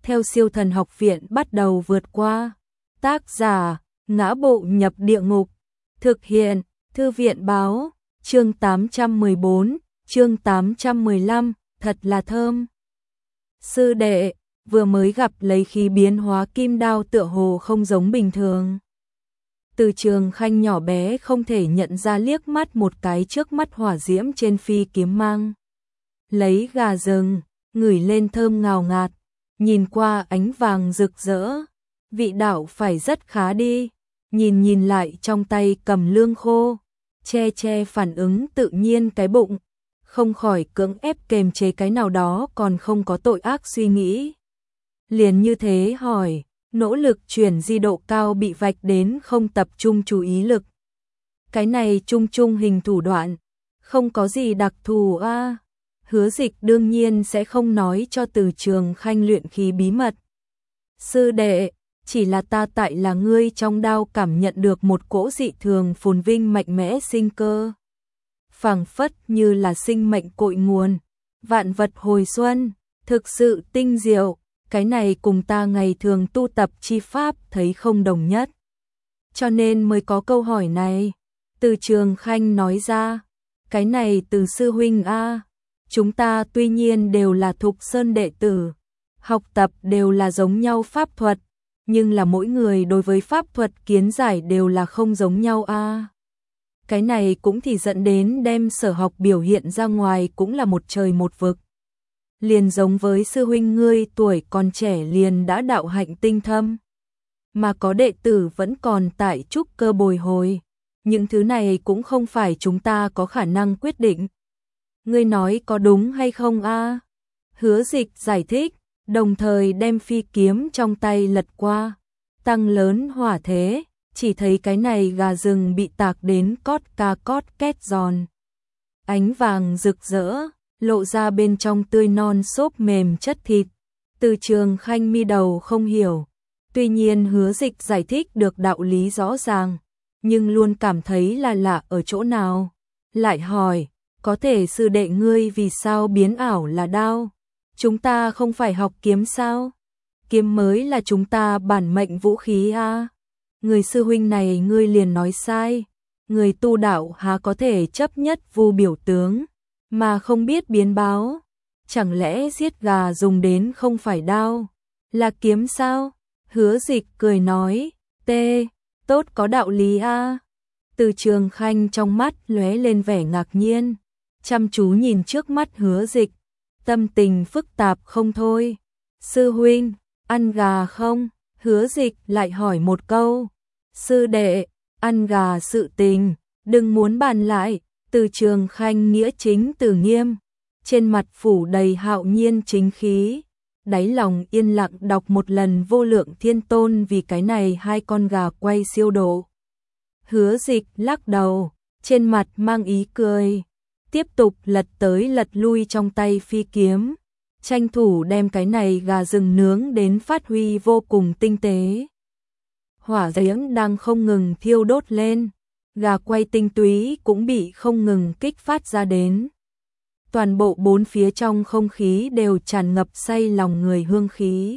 theo Siêu Thần Học Viện bắt đầu vượt qua. Tác giả: Ngã Bộ Nhập Địa Ngục. Thực hiện: Thư viện báo. Chương 814, chương 815, thật là thơm. Sư đệ, vừa mới gặp lấy khí biến hóa kim đao tựa hồ không giống bình thường. Từ Trường Khanh nhỏ bé không thể nhận ra liếc mắt một cái trước mắt hỏa diễm trên phi kiếm mang. Lấy gà rừng, ngửi lên thơm ngào ngạt, nhìn qua ánh vàng rực rỡ. Vị đạo phải rất khá đi, nhìn lại trong tay cầm lương khô, che phản ứng tự nhiên cái bụng, không khỏi cưỡng ép kềm chế cái nào đó còn không có tội ác suy nghĩ. Liền như thế hỏi, nỗ lực chuyển di độ cao bị vạch đến không tập trung chú ý lực. Cái này chung hình thủ đoạn, không có gì đặc thù a. Hứa Dịch đương nhiên sẽ không nói cho Từ Trường Khanh luyện khí bí mật. Sư đệ, chỉ là ta tại là ngươi trong đao cảm nhận được một cỗ dị thường phồn vinh mạnh mẽ sinh cơ. Phảng phất như là sinh mệnh cội nguồn, vạn vật hồi xuân, thực sự tinh diệu, cái này cùng ta ngày thường tu tập chi pháp thấy không đồng nhất. Cho nên mới có câu hỏi này. Từ Trường Khanh nói ra, cái này Từ sư huynh a, chúng ta tuy nhiên đều là Thục Sơn đệ tử, học tập đều là giống nhau pháp thuật, nhưng là mỗi người đối với pháp thuật kiến giải đều là không giống nhau a. Cái này cũng thì dẫn đến đem sở học biểu hiện ra ngoài cũng là một trời một vực. Liền giống với sư huynh ngươi tuổi còn trẻ liền đã đạo hạnh tinh thâm, mà có đệ tử vẫn còn tại trúc cơ bồi hồi. Những thứ này cũng không phải chúng ta có khả năng quyết định. Ngươi nói có đúng hay không a? Hứa Dịch giải thích, đồng thời đem phi kiếm trong tay lật qua, tăng lớn hỏa thế, chỉ thấy cái này gà rừng bị tạc đến cót két giòn. Ánh vàng rực rỡ, lộ ra bên trong tươi non xốp mềm chất thịt. Từ Trường Khanh mi đầu không hiểu, tuy nhiên Hứa Dịch giải thích được đạo lý rõ ràng, nhưng luôn cảm thấy là lạ ở chỗ nào. Lại hỏi, có thể sư đệ ngươi vì sao biến ảo là đao? Chúng ta không phải học kiếm sao? Kiếm mới là chúng ta bản mệnh vũ khí a. Người sư huynh này ngươi liền nói sai, người tu đạo há có thể chấp nhất vu biểu tướng, mà không biết biến báo. Chẳng lẽ giết gà dùng đến không phải đao, là kiếm sao? Hứa Dịch cười nói, tốt có đạo lý a. Từ Trường Khanh trong mắt lóe lên vẻ ngạc nhiên, chăm chú nhìn trước mắt Hứa Dịch, tâm tình phức tạp không thôi. Sư huynh, ăn gà không? Hứa Dịch lại hỏi một câu. Sư đệ, ăn gà sự tình, đừng muốn bàn lại. Từ Trường Khanh nghĩa chính từ nghiêm, trên mặt phủ đầy hạo nhiên chính khí, đáy lòng yên lặng đọc một lần Vô Lượng Thiên Tôn vì cái này hai con gà quay siêu độ. Hứa Dịch lắc đầu, trên mặt mang ý cười, tiếp tục lật tới lật lui trong tay phi kiếm, tranh thủ đem cái này gà rừng nướng đến phát huy vô cùng tinh tế. Hỏa diễm đang không ngừng thiêu đốt lên, gà quay tinh túy cũng bị không ngừng kích phát ra đến. Toàn bộ bốn phía trong không khí đều tràn ngập say lòng người hương khí.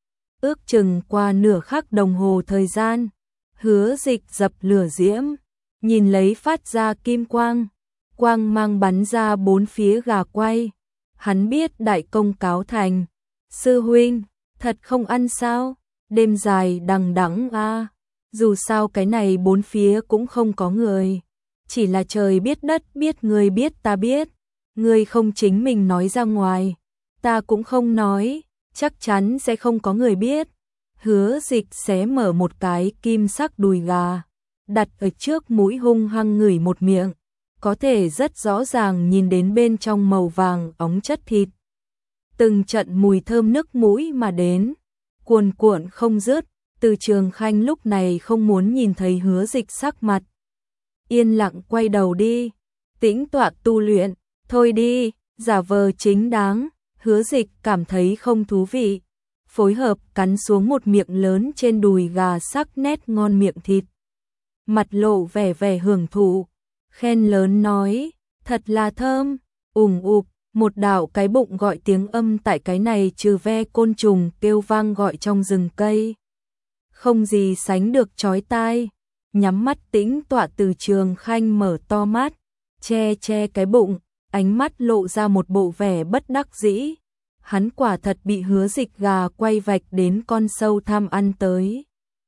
Ước chừng qua nửa khắc đồng hồ thời gian, Hứa Dịch dập lửa diễm, nhìn lấy phát ra kim quang, quang mang bắn ra bốn phía gà quay. Hắn biết đại công cáo thành. Sư huynh, thật không ăn sao? Đêm dài đằng đẵng a. Dù sao cái này bốn phía cũng không có người, chỉ là trời biết đất biết, người biết ta biết. Người không chính mình nói ra ngoài, ta cũng không nói, chắc chắn sẽ không có người biết. Hứa Dịch xé mở một cái kim sắc đùi gà, đặt ở trước mũi hung hăng ngửi một miệng, có thể rất rõ ràng nhìn đến bên trong màu vàng óng chất thịt. Từng trận mùi thơm nức mũi mà đến, cuồn cuộn không dứt. Từ Trường Khanh lúc này không muốn nhìn thấy Hứa Dịch sắc mặt, yên lặng quay đầu đi, tĩnh tọa tu luyện. Thôi đi, giả vờ chính đáng. Hứa Dịch cảm thấy không thú vị, phối hợp cắn xuống một miệng lớn trên đùi gà sắc nét ngon miệng thịt, mặt lộ vẻ hưởng thụ, khen lớn nói, thật là thơm. Một đạo cái bụng gọi tiếng âm tại cái này trừ ve côn trùng kêu vang gọi trong rừng cây. Không gì sánh được chói tai. Nhắm mắt tĩnh tọa Từ Trường Khanh mở to mắt, che cái bụng, ánh mắt lộ ra một bộ vẻ bất đắc dĩ. Hắn quả thật bị Hứa Dịch gà quay vạch đến con sâu tham ăn tới.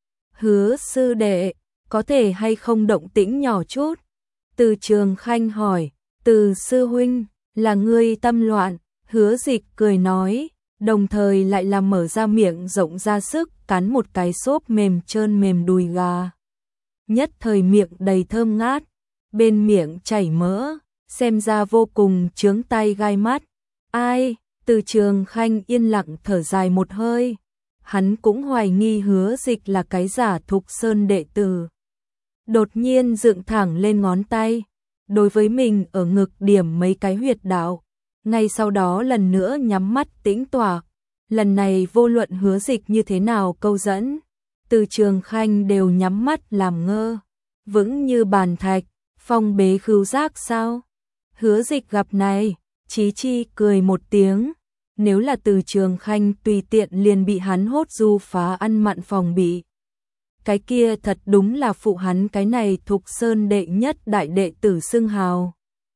Hứa sư đệ, có thể hay không động tĩnh nhỏ chút? Từ Trường Khanh hỏi. Từ sư huynh, là ngươi tâm loạn. Hứa Dịch cười nói, đồng thời lại làm mở ra miệng rộng ra sức cắn một cái xốp mềm trơn mềm đùi gà. Nhất thời miệng đầy thơm ngát, bên miệng chảy mỡ, xem ra vô cùng chướng tai gai mắt. Ai? Từ Trường Khanh yên lặng thở dài một hơi. Hắn cũng hoài nghi Hứa Dịch là cái giả Thục Sơn đệ tử. Đột nhiên dựng thẳng lên ngón tay, đối với mình ở ngực điểm mấy cái huyệt đạo. Ngay sau đó lần nữa nhắm mắt tĩnh tọa. Lần này vô luận Hứa Dịch như thế nào câu dẫn, Từ Trường Khanh đều nhắm mắt làm ngơ, vững như bàn thạch. Phong bế khứu giác sao? Hứa Dịch gặp này, Chí Chi cười một tiếng. Nếu là Từ Trường Khanh tùy tiện liền bị hắn hốt du phá ăn mặn phòng bị, cái kia thật đúng là phụ hắn cái này Thục Sơn đệ nhất đại đệ tử xưng hào.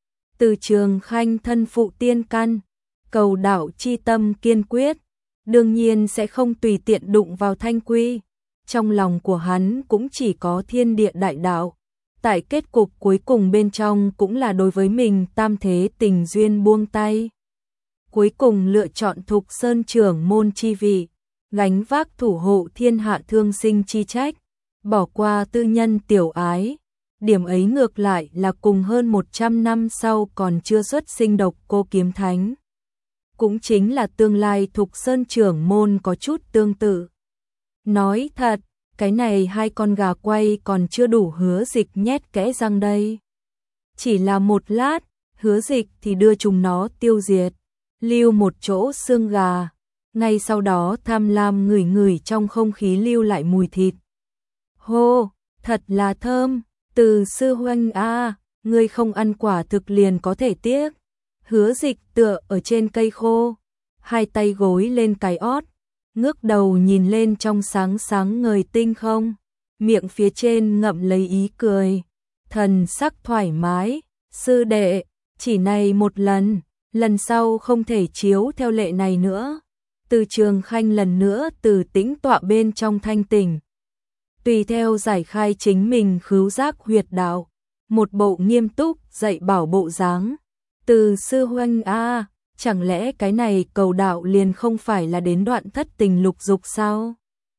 Từ Trường Khanh thân phụ tiên căn, cầu đạo chi tâm kiên quyết, đương nhiên sẽ không tùy tiện đụng vào thanh quy. Trong lòng của hắn cũng chỉ có thiên địa đại đạo. Tại kết cục cuối cùng bên trong cũng là đối với mình tam thế tình duyên buông tay. Cuối cùng lựa chọn Thục Sơn trưởng môn chi vị, gánh vác thủ hộ thiên hạ thương sinh chi trách, bỏ qua tư nhân tiểu ái. Điểm ấy ngược lại là cùng hơn 100 năm sau còn chưa xuất sinh độc cô kiếm thánh, cũng chính là tương lai Thục Sơn trưởng môn có chút tương tự. Nói thật, cái này hai con gà quay còn chưa đủ Hứa Dịch nhét kẽ răng đây. Chỉ là một lát, Hứa Dịch thì đưa chúng nó tiêu diệt, lưu một chỗ xương gà. Ngay sau đó tham lam ngửi ngửi trong không khí lưu lại mùi thịt. Hô, thật là thơm. Từ sư huynh a, ngươi không ăn quả thực liền có thể tiếc. Hứa Dịch tựa ở trên cây khô, hai tay gối lên cái ót, ngước đầu nhìn lên trong sáng sáng ngời tinh không, miệng phía trên ngậm lấy ý cười, thần sắc thoải mái. Sư đệ, chỉ này một lần, lần sau không thể chiếu theo lệ này nữa. Từ Trường Khanh lần nữa từ tĩnh tọa bên trong thanh tỉnh, tùy theo giải khai chính mình khứu giác huyệt đạo, một bộ nghiêm túc dạy bảo bộ dáng. Từ sư huynh a, chẳng lẽ cái này cầu đạo liền không phải là đến đoạn thất tình lục dục sao?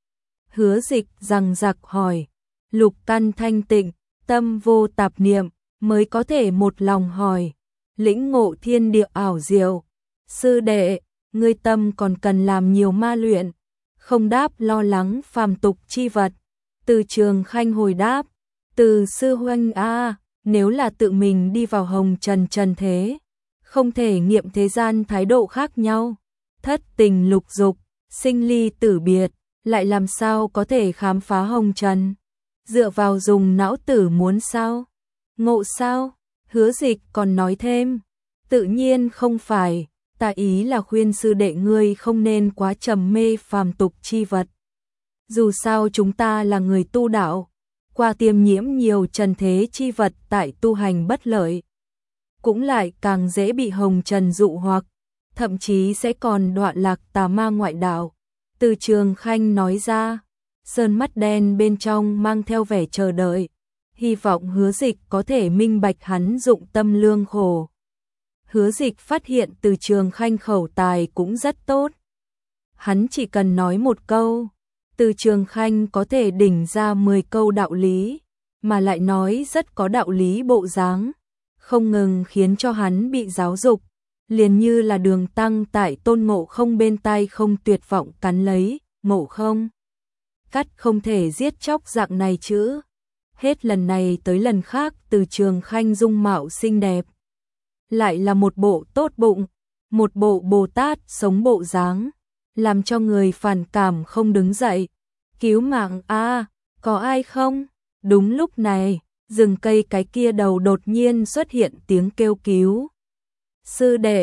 Hứa Dịch rằng giặc hỏi. Lục căn thanh tịnh, tâm vô tạp niệm, mới có thể một lòng hỏi, lĩnh ngộ thiên địa ảo diệu. Sư đệ, ngươi tâm còn cần làm nhiều ma luyện, không đáp lo lắng phàm tục chi vật. Từ Trường Khanh hồi đáp. Từ sư huynh a, nếu là tự mình đi vào hồng trần trần thế, không thể nghiệm thế gian thái độ khác nhau, thất tình lục dục, sinh ly tử biệt, lại làm sao có thể khám phá hồng trần? Dựa vào dùng não tử muốn sao? Ngộ sao? Hứa Dịch còn nói thêm, tự nhiên không phải, ta ý là khuyên sư đệ ngươi không nên quá trầm mê phàm tục chi vật. Dù sao chúng ta là người tu đạo, qua tiêm nhiễm nhiều trần thế chi vật tại tu hành bất lợi, cũng lại càng dễ bị hồng trần dụ hoặc, thậm chí sẽ còn đọa lạc tà ma ngoại đạo. Từ Trường Khanh nói ra, sơn mắt đen bên trong mang theo vẻ chờ đợi, hy vọng Hứa Dịch có thể minh bạch hắn dụng tâm lương khổ. Hứa Dịch phát hiện Từ Trường Khanh khẩu tài cũng rất tốt. Hắn chỉ cần nói một câu, Từ Trường Khanh có thể đỉnh ra 10 câu đạo lý, mà lại nói rất có đạo lý bộ dáng, không ngừng khiến cho hắn bị giáo dục, liền như là Đường Tăng tại Tôn Ngộ Không bên tai không tuyệt vọng cắn lấy, Ngộ Không, cắt không thể giết chóc dạng này chứ. Hết lần này tới lần khác Từ Trường Khanh dung mạo xinh đẹp, lại là một bộ tốt bụng, một bộ Bồ Tát sống bộ dáng, làm cho người phản cảm không đứng dậy. Cứu mạng a, có ai không? Đúng lúc này, rừng cây cái kia đầu đột nhiên xuất hiện tiếng kêu cứu. Sư đệ,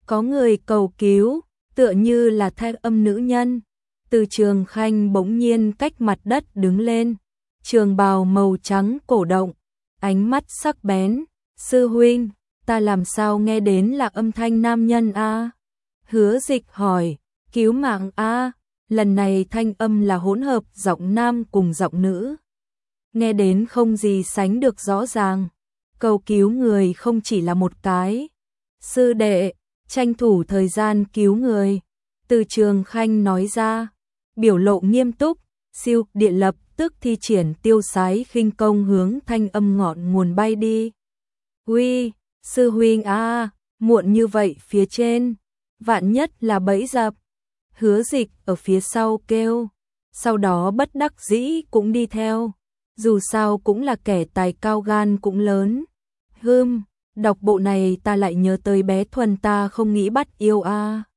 Có người cầu cứu, tựa như là thanh âm nữ nhân. Từ Trường Khanh bỗng nhiên cách mặt đất đứng lên, trường bào màu trắng cổ động, ánh mắt sắc bén. Sư huynh, ta làm sao nghe đến là âm thanh nam nhân a? Hứa Dịch hỏi. Cứu mạng a? Lần này thanh âm là hỗn hợp giọng nam cùng giọng nữ. Nghe đến không gì sánh được rõ ràng. Cầu cứu người không chỉ là một cái. Sư đệ, tranh thủ thời gian cứu người. Từ Trường Khanh nói ra, biểu lộ nghiêm túc. Siêu Điện lập tức thi triển tiêu sái khinh công hướng thanh âm ngọn nguồn bay đi. Huy, sư huynh a, muộn như vậy phía trên, vạn nhất là bẫy dập. Hứa Dịch ở phía sau kêu, sau đó bất đắc dĩ cũng đi theo. Dù sao cũng là kẻ tài cao gan cũng lớn. Đọc bộ này ta lại nhớ tới bé Thuần ta không nghĩ bắt yêu a.